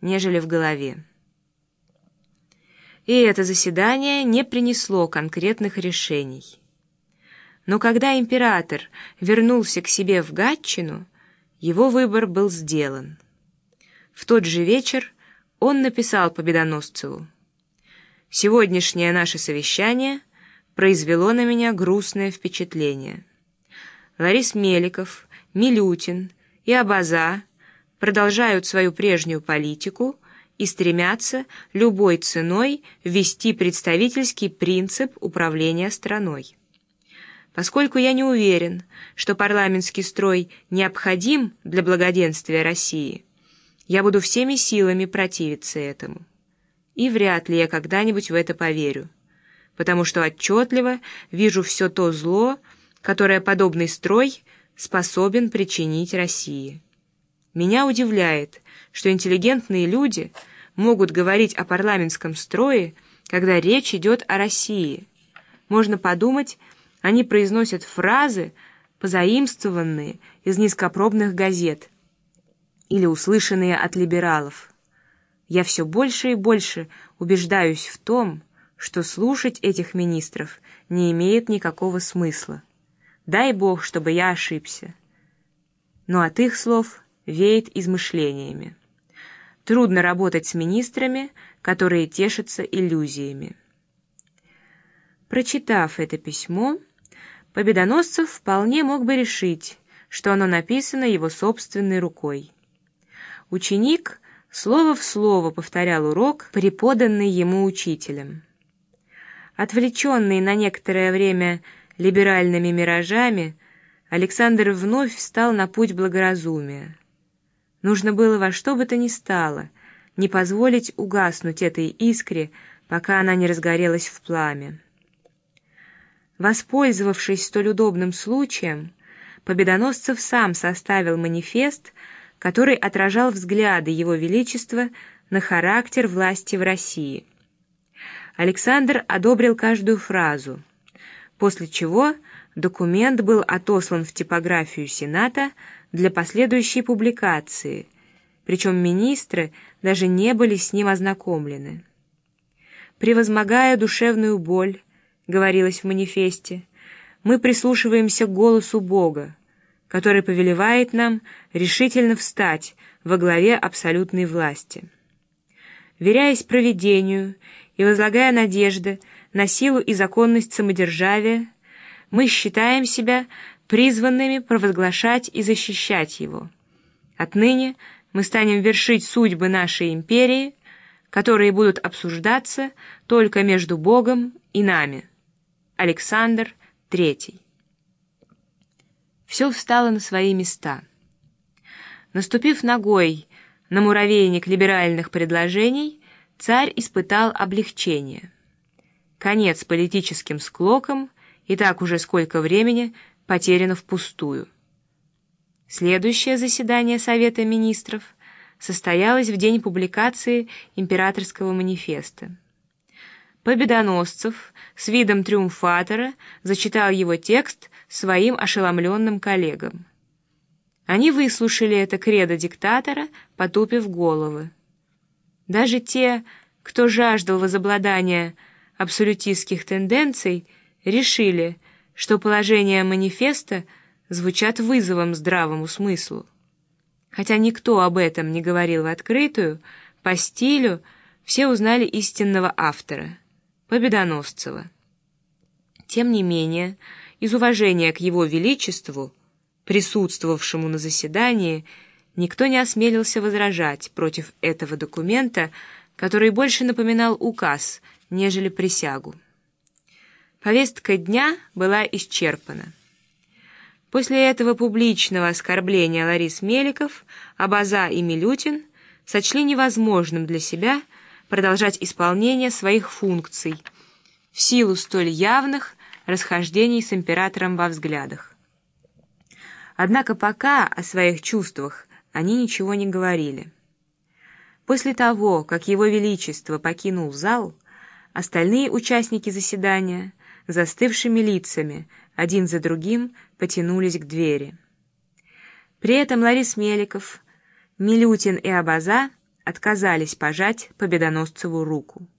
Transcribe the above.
нежели в голове. И это заседание не принесло конкретных решений. Но когда император вернулся к себе в Гатчину, его выбор был сделан. В тот же вечер он написал Победоносцеву: «Сегодняшнее наше совещание произвело на меня грустное впечатление. Ларис Меликов, Милютин и Абаза продолжают свою прежнюю политику и стремятся любой ценой ввести представительский принцип управления страной. Поскольку я не уверен, что парламентский строй необходим для благоденствия России, я буду всеми силами противиться этому. И вряд ли я когда-нибудь в это поверю, потому что отчетливо вижу все то зло, которое подобный строй способен причинить России. Меня удивляет, что интеллигентные люди могут говорить о парламентском строе, когда речь идет о России. Можно подумать, они произносят фразы, позаимствованные из низкопробных газет или услышанные от либералов. Я все больше и больше убеждаюсь в том, что слушать этих министров не имеет никакого смысла. Дай Бог, чтобы я ошибся. Но от их слов веет измышлениями. Трудно работать с министрами, которые тешатся иллюзиями». Прочитав это письмо, Победоносцев вполне мог бы решить, что оно написано его собственной рукой. Ученик слово в слово повторял урок, преподанный ему учителем. Отвлеченный на некоторое время либеральными миражами, Александр вновь встал на путь благоразумия. Нужно было во что бы то ни стало не позволить угаснуть этой искре, пока она не разгорелась в пламя. Воспользовавшись столь удобным случаем, Победоносцев сам составил манифест, который отражал взгляды Его Величества на характер власти в России. Александр одобрил каждую фразу, после чего документ был отослан в типографию Сената для последующей публикации, причем министры даже не были с ним ознакомлены. «Превозмогая душевную боль, — говорилось в манифесте, — мы прислушиваемся к голосу Бога, который повелевает нам решительно встать во главе абсолютной власти. Веряясь провидению и возлагая надежды на силу и законность самодержавия, мы считаем себя призванными провозглашать и защищать его. Отныне мы станем вершить судьбы нашей империи, которые будут обсуждаться только между Богом и нами. Александр III». Все встало на свои места. Наступив ногой на муравейник либеральных предложений, царь испытал облегчение. Конец политическим склокам, и так уже сколько времени потеряно впустую. Следующее заседание Совета Министров состоялось в день публикации императорского манифеста. Победоносцев с видом триумфатора зачитал его текст своим ошеломленным коллегам. Они выслушали это кредо диктатора, потупив головы. Даже те, кто жаждал возобладания абсолютистских тенденций, решили, что положения манифеста звучат вызовом здравому смыслу. Хотя никто об этом не говорил в открытую, по стилю все узнали истинного автора — Победоносцева. Тем не менее, из уважения к его величеству, присутствовавшему на заседании, никто не осмелился возражать против этого документа, который больше напоминал указ, нежели присягу. Повестка дня была исчерпана. После этого публичного оскорбления Ларис Меликов, Абаза и Милютин сочли невозможным для себя продолжать исполнение своих функций в силу столь явных расхождений с императором во взглядах. Однако пока о своих чувствах они ничего не говорили. После того, как Его Величество покинул зал, остальные участники заседания застывшими лицами один за другим потянулись к двери. При этом Ларис Меликов, Милютин и Абаза отказались пожать Победоносцеву руку.